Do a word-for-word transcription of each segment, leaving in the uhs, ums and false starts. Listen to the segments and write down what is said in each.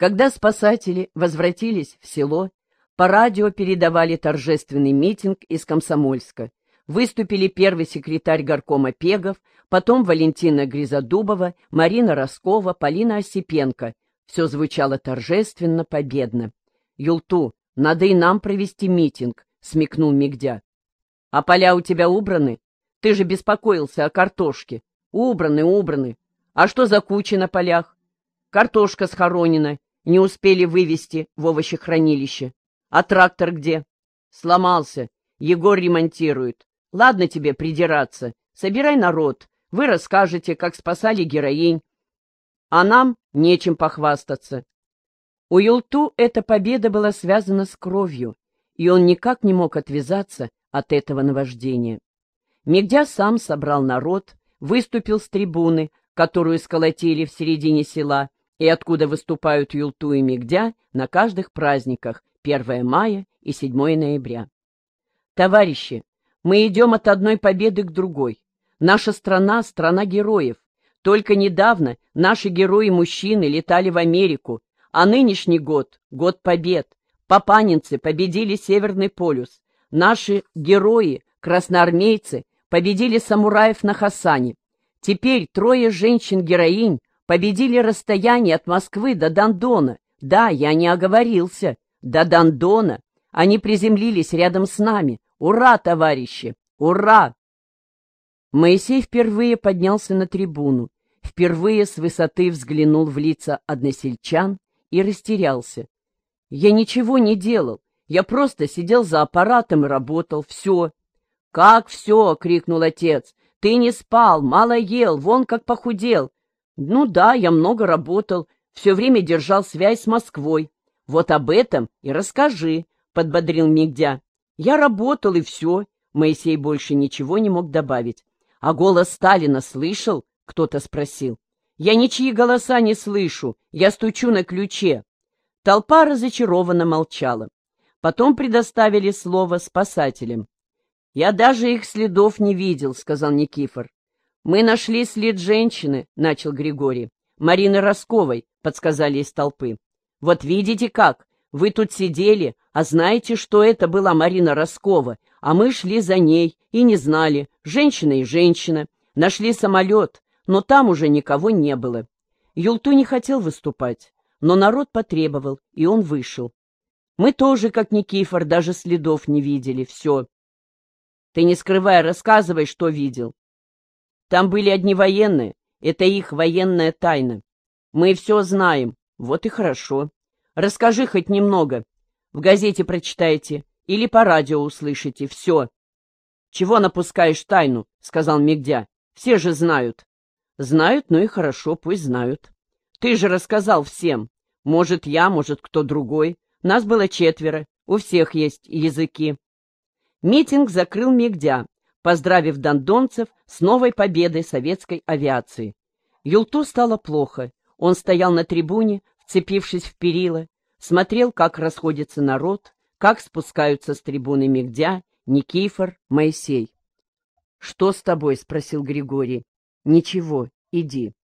Когда спасатели возвратились в село, по радио передавали торжественный митинг из Комсомольска. Выступили первый секретарь горкома Пегов, потом Валентина Гризодубова, Марина Роскова, Полина Осипенко. Все звучало торжественно, победно. «Юлту, надо и нам провести митинг», — смекнул Мигдя. «А поля у тебя убраны? Ты же беспокоился о картошке». «Убраны, убраны. А что за кучи на полях?» «Картошка схоронена. Не успели вывести в овощехранилище. А трактор где?» «Сломался. Егор ремонтирует. Ладно тебе придираться. Собирай народ. Вы расскажете, как спасали героинь. А нам нечем похвастаться». У Юлту эта победа была связана с кровью, и он никак не мог отвязаться от этого наваждения. Мигдя сам собрал народ, выступил с трибуны, которую сколотили в середине села, и откуда выступают Юлту и Мигдя на каждых праздниках первое мая и седьмое ноября. «Товарищи, мы идем от одной победы к другой. Наша страна — страна героев. Только недавно наши герои-мужчины летали в Америку, а нынешний год — год побед. Папанинцы победили Северный полюс. Наши герои, красноармейцы, победили самураев на Хасане. Теперь трое женщин-героинь победили расстояние от Москвы до Дондона. Да, я не оговорился. До Дондона. Они приземлились рядом с нами. Ура, товарищи! Ура!» Моисей впервые поднялся на трибуну, впервые с высоты взглянул в лица односельчан и растерялся. «Я ничего не делал. Я просто сидел за аппаратом и работал. Все». «Как все?» — крикнул отец. «Ты не спал, мало ел, вон как похудел». «Ну да, я много работал, все время держал связь с Москвой. Вот об этом и расскажи», — подбодрил Мигдя. «Я работал, и все». Моисей больше ничего не мог добавить. «А голос Сталина слышал?» — кто-то спросил. «Я ничьи голоса не слышу, я стучу на ключе». Толпа разочарованно молчала. Потом предоставили слово спасателям. «Я даже их следов не видел», — сказал Никифор. «Мы нашли след женщины», — начал Григорий. «Марины Росковой», — подсказали из толпы. «Вот видите как? Вы тут сидели, а знаете, что это была Марина Роскова, а мы шли за ней и не знали, женщина и женщина. Нашли самолет, но там уже никого не было». Юлту не хотел выступать, но народ потребовал, и он вышел. Мы тоже, как Никифор, даже следов не видели, все. «Ты не скрывай, рассказывай, что видел». «Там были одни военные, это их военная тайна. Мы все знаем, вот и хорошо. Расскажи хоть немного. В газете прочитайте или по радио услышите, все». «Чего напускаешь тайну?» — сказал Мигдя. «Все же знают». «Знают, ну и хорошо, пусть знают. Ты же рассказал всем. Может, я, может, кто другой. Нас было четверо, у всех есть языки». Митинг закрыл Мигдя, поздравив дондонцев с новой победой советской авиации. Юлту стало плохо. Он стоял на трибуне, вцепившись в перила, смотрел, как расходится народ, как спускаются с трибуны Мигдя, Никифор, Моисей. «Что с тобой?» — спросил Григорий. «Ничего, иди».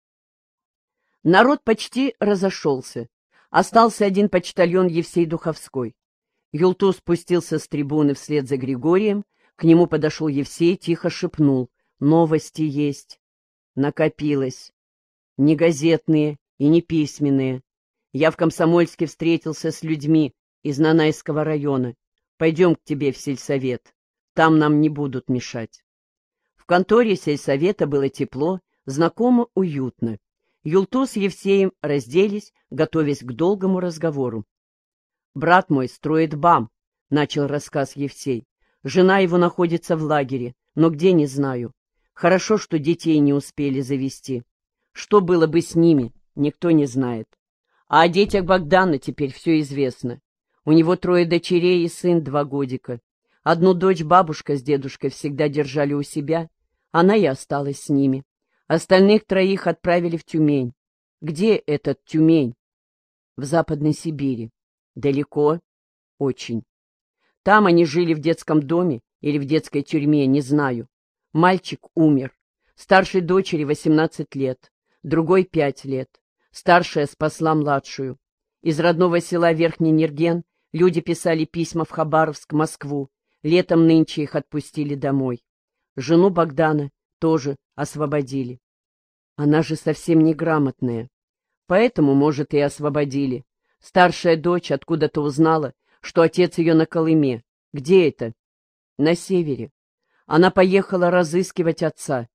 Народ почти разошелся. Остался один почтальон Евсей Духовской. Юлту спустился с трибуны вслед за Григорием. К нему подошел Евсей, тихо шепнул. «Новости есть». Накопилось. Не газетные и не письменные. Я в Комсомольске встретился с людьми из Нанайского района. Пойдем к тебе в сельсовет. Там нам не будут мешать. В конторе сельсовета было тепло, знакомо, уютно. Юлту с Евсеем разделись, готовясь к долгому разговору. «Брат мой строит БАМ», — начал рассказ Евсей. «Жена его находится в лагере, но где — не знаю. Хорошо, что детей не успели завести. Что было бы с ними, никто не знает. А о детях Богдана теперь все известно. У него трое дочерей и сын два годика. Одну дочь бабушка с дедушкой всегда держали у себя, она и осталась с ними. Остальных троих отправили в Тюмень. Где этот Тюмень? В Западной Сибири. Далеко? Очень. Там они жили в детском доме или в детской тюрьме, не знаю. Мальчик умер. Старшей дочери восемнадцать лет, другой пять лет. Старшая спасла младшую. Из родного села Верхний Нерген люди писали письма в Хабаровск, Москву. Летом нынче их отпустили домой. Жену Богдана тоже освободили. Она же совсем неграмотная. Поэтому, может, и освободили. Старшая дочь откуда-то узнала, что отец ее на Колыме. Где это? На севере. Она поехала разыскивать отца.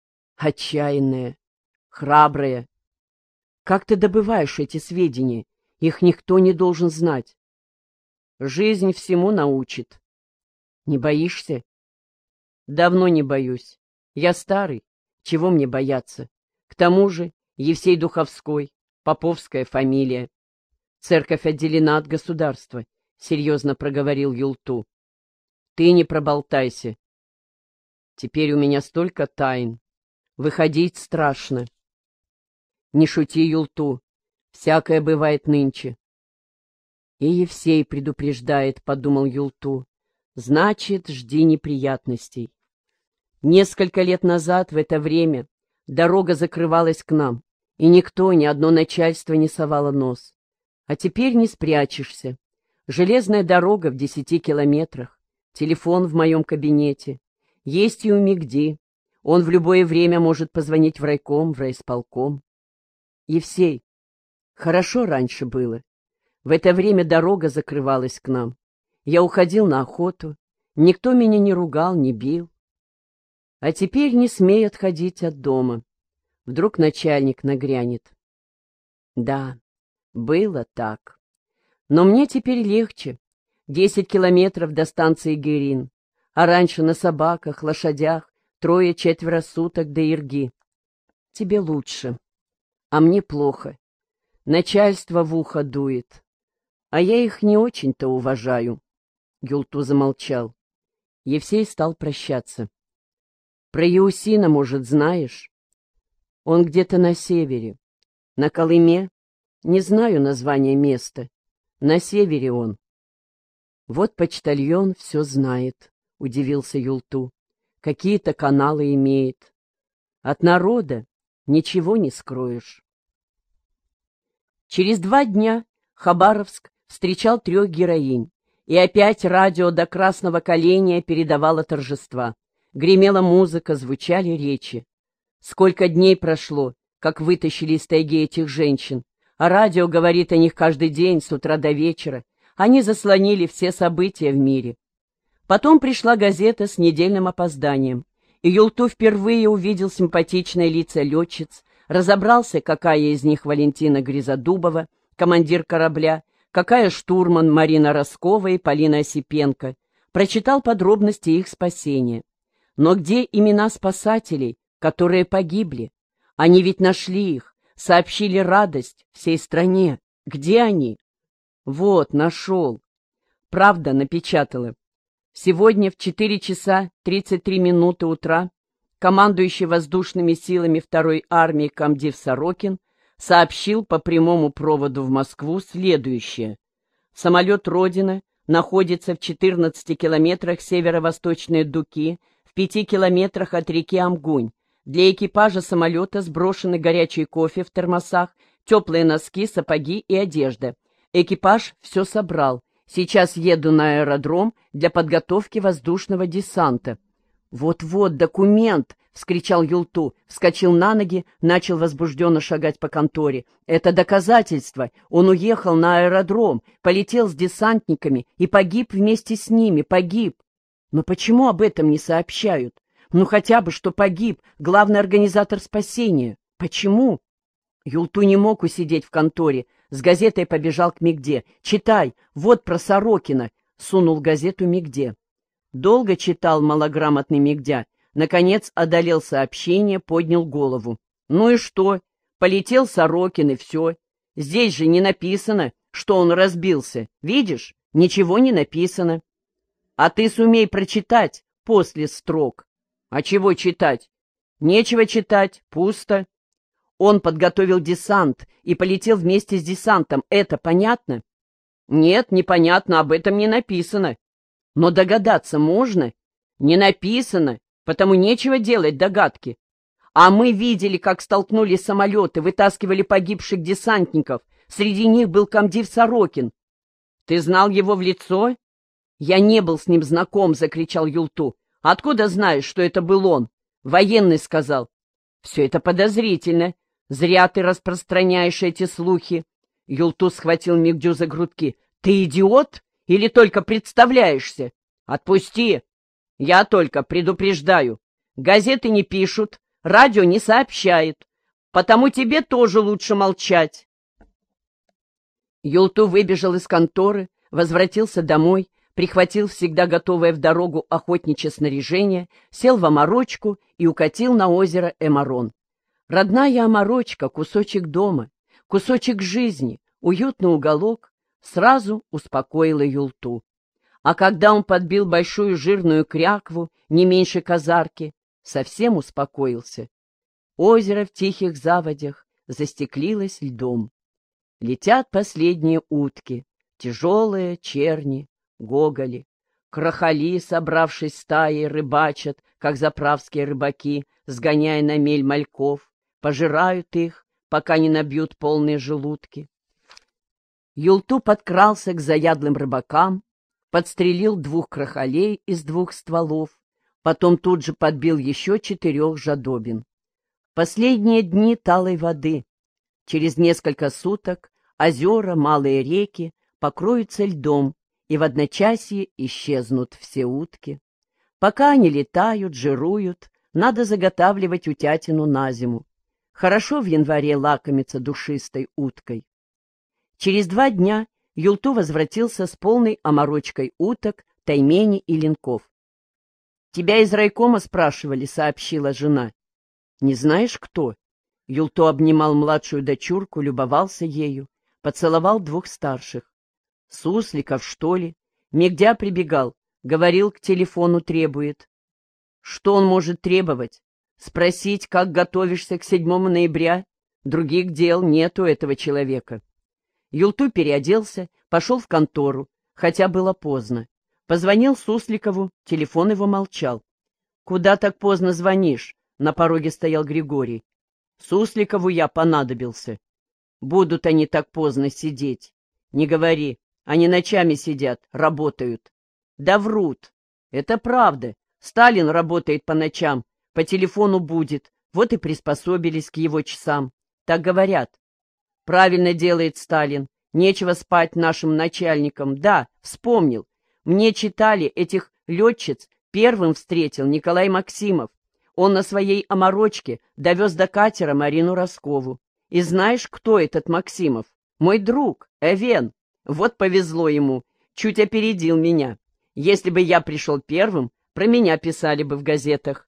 Отчаянная, храбрая. Как ты добываешь эти сведения? Их никто не должен знать. Жизнь всему научит. Не боишься? Давно не боюсь. Я старый. Чего мне бояться? К тому же Евсей Духовской, поповская фамилия. Церковь отделена от государства, — серьезно проговорил Юлту. Ты не проболтайся. Теперь у меня столько тайн. Выходить страшно. Не шути, Юлту. Всякое бывает нынче. И Евсей предупреждает, — подумал Юлту. Значит, жди неприятностей. Несколько лет назад в это время дорога закрывалась к нам, и никто, ни одно начальство не совало нос. А теперь не спрячешься. Железная дорога в десяти километрах, телефон в моем кабинете. Есть и у Мигди. Он в любое время может позвонить в райком, в райисполком. Евсей, хорошо раньше было. В это время дорога закрывалась к нам. Я уходил на охоту. Никто меня не ругал, не бил. А теперь не смей отходить от дома. Вдруг начальник нагрянет. Да, было так. Но мне теперь легче. Десять километров до станции Герин. А раньше на собаках, лошадях, трое-четверо суток до Ирги. Тебе лучше. А мне плохо. Начальство в ухо дует. А я их не очень-то уважаю. Юлту замолчал. Евсей стал прощаться. Про Еусина, может, знаешь? Он где-то на севере. На Колыме? Не знаю название места. На севере он. Вот почтальон все знает, — удивился Юлту. Какие-то каналы имеет. От народа ничего не скроешь. Через два дня Хабаровск встречал трех героинь, и опять радио до красного коленя передавало торжества. Гремела музыка, звучали речи. Сколько дней прошло, как вытащили из тайги этих женщин, а радио говорит о них каждый день с утра до вечера. Они заслонили все события в мире. Потом пришла газета с недельным опозданием, и Юлту впервые увидел симпатичные лица летчиц, разобрался, какая из них Валентина Гризодубова, командир корабля, какая штурман Марина Роскова и Полина Осипенко, прочитал подробности их спасения. Но где имена спасателей, которые погибли? Они ведь нашли их, сообщили радость всей стране. Где они? Вот, нашел. Правда напечатала. Сегодня в четыре часа тридцать три минуты утра командующий воздушными силами второй армии комдив Сорокин сообщил по прямому проводу в Москву следующее. Самолет «Родина» находится в четырнадцати километрах северо-восточной Дуки, в пяти километрах от реки Амгунь. Для экипажа самолета сброшены горячий кофе в термосах, теплые носки, сапоги и одежда. Экипаж все собрал. Сейчас еду на аэродром для подготовки воздушного десанта. «Вот-вот, документ!» — вскричал Юлту, вскочил на ноги, начал возбужденно шагать по конторе. «Это доказательство! Он уехал на аэродром, полетел с десантниками и погиб вместе с ними, погиб! Но почему об этом не сообщают? Ну хотя бы, что погиб главный организатор спасения. Почему?» Юлту не мог усидеть в конторе, с газетой побежал к Мигде. «Читай, вот про Сорокина!» — сунул газету Мигде. Долго читал малограмотный Мигдя, наконец одолел сообщение, поднял голову. «Ну и что? Полетел Сорокин, и все. Здесь же не написано, что он разбился. Видишь? Ничего не написано. А ты сумей прочитать после строк. А чего читать? Нечего читать, пусто. Он подготовил десант и полетел вместе с десантом. Это понятно? Нет, непонятно, об этом не написано. Но догадаться можно? Не написано, потому нечего делать догадки. А мы видели, как столкнулись самолеты, вытаскивали погибших десантников. Среди них был комдив Сорокин. Ты знал его в лицо? Я не был с ним знаком, закричал Юлту. Откуда знаешь, что это был он? Военный сказал. Все это подозрительно. Зря ты распространяешь эти слухи. Юлту схватил Мигдю за грудки. Ты идиот или только представляешься? Отпусти. Я только предупреждаю. Газеты не пишут, радио не сообщает. Потому тебе тоже лучше молчать. Юлту выбежал из конторы, возвратился домой, прихватил всегда готовое в дорогу охотничье снаряжение, сел в оморочку и укатил на озеро Эмарон. Родная оморочка, кусочек дома, кусочек жизни, уютный уголок, сразу успокоила Юлту. А когда он подбил большую жирную крякву, не меньше казарки, совсем успокоился. Озеро в тихих заводях застеклилось льдом. Летят последние утки, тяжелые черни, гоголи. Крахали, собравшись стаей, рыбачат, как заправские рыбаки, сгоняя на мель мальков, пожирают их, пока не набьют полные желудки. Юлту подкрался к заядлым рыбакам, подстрелил двух крахалей из двух стволов, потом тут же подбил еще четырех жадобин. Последние дни талой воды. Через несколько суток озера, малые реки покроются льдом, и в одночасье исчезнут все утки. Пока они летают, жируют, надо заготавливать утятину на зиму. Хорошо в январе лакомиться душистой уткой. Через два дня Юлту возвратился с полной оморочкой уток, тайменей и ленков. — Тебя из райкома спрашивали, — сообщила жена. — Не знаешь, кто? Юлту обнимал младшую дочурку, любовался ею, поцеловал двух старших. — Сусликов, что ли? Мигдя прибегал, говорил, к телефону требует. — Что он может требовать? Спросить, как готовишься к седьмому ноября? Других дел нет у этого человека. Юлту переоделся, пошел в контору, хотя было поздно. Позвонил Сусликову, телефон его молчал. — Куда так поздно звонишь? На пороге стоял Григорий. — Сусликову я понадобился. — Будут они так поздно сидеть. — Не говори, они ночами сидят, работают. — Да врут. — Это правда. Сталин работает по ночам, по телефону будет, вот и приспособились к его часам. Так говорят. — Правильно делает Сталин. Нечего спать нашим начальникам. Да, вспомнил. Мне читали, этих летчиц первым встретил Николай Максимов. Он на своей оморочке довез до катера Марину Роскову. И знаешь, кто этот Максимов? Мой друг, Эвен. Вот повезло ему, чуть опередил меня. Если бы я пришел первым, про меня писали бы в газетах.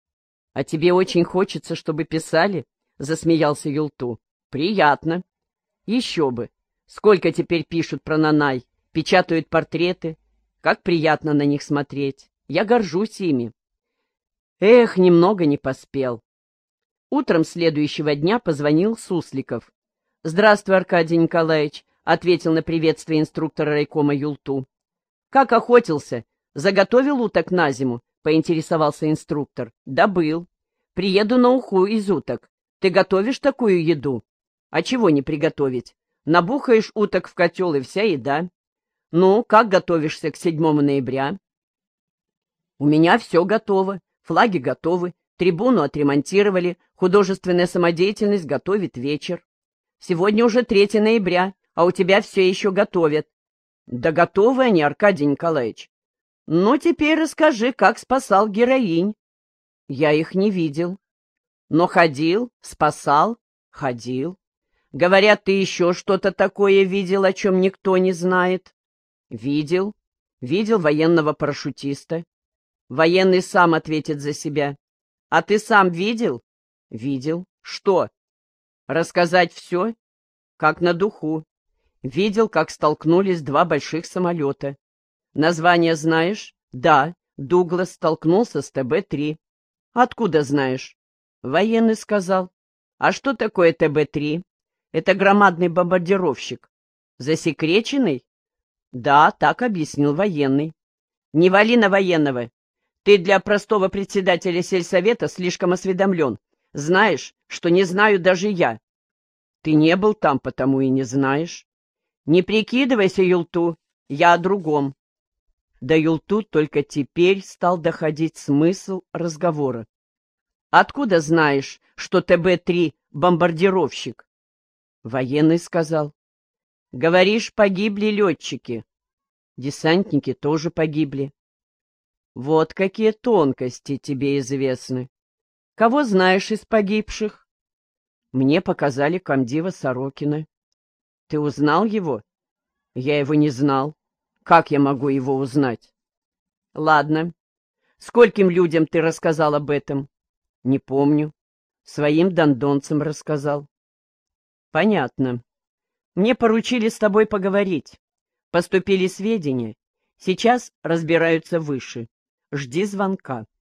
— А тебе очень хочется, чтобы писали? — засмеялся Юлту. — Приятно. — Еще бы. Сколько теперь пишут про Нанай, печатают портреты. Как приятно на них смотреть. Я горжусь ими. Эх, немного не поспел. Утром следующего дня позвонил Сусликов. — Здравствуй, Аркадий Николаевич, — ответил на приветствие инструктора райкома Юлту. — Как охотился? Заготовил уток на зиму? — поинтересовался инструктор. — Добыл. Приеду на уху из уток. Ты готовишь такую еду? А чего не приготовить? Набухаешь уток в котел, и вся еда. Ну, как готовишься к седьмому ноября? У меня все готово. Флаги готовы, трибуну отремонтировали, художественная самодеятельность готовит вечер. Сегодня уже третье ноября, а у тебя все еще готовят. Да готовы они, Аркадий Николаевич. Ну, теперь расскажи, как спасал героинь. Я их не видел. Но ходил, спасал, ходил. Говорят, ты еще что-то такое видел, о чем никто не знает. Видел. Видел военного парашютиста. Военный сам ответит за себя. А ты сам видел? Видел. Что? Рассказать все? Как на духу. Видел, как столкнулись два больших самолета. Название знаешь? Да, Дуглас столкнулся с Тэ Бэ три. Откуда знаешь? Военный сказал. А что такое Тэ Бэ три? Это громадный бомбардировщик. Засекреченный? Да, так объяснил военный. Не вали на военного. Ты для простого председателя сельсовета слишком осведомлен. Знаешь, что не знаю даже я. Ты не был там, потому и не знаешь. Не прикидывайся, Юлту, я о другом. До Юлту только теперь стал доходить смысл разговора. Откуда знаешь, что Тэ Бэ три бомбардировщик? Военный сказал. Говоришь, погибли летчики. Десантники тоже погибли. Вот какие тонкости тебе известны. Кого знаешь из погибших? Мне показали комдива Сорокина. Ты узнал его? Я его не знал. Как я могу его узнать? Ладно. Скольким людям ты рассказал об этом? Не помню. Своим дондонцам рассказал. Понятно. Мне поручили с тобой поговорить. Поступили сведения. Сейчас разбираются выше. Жди звонка.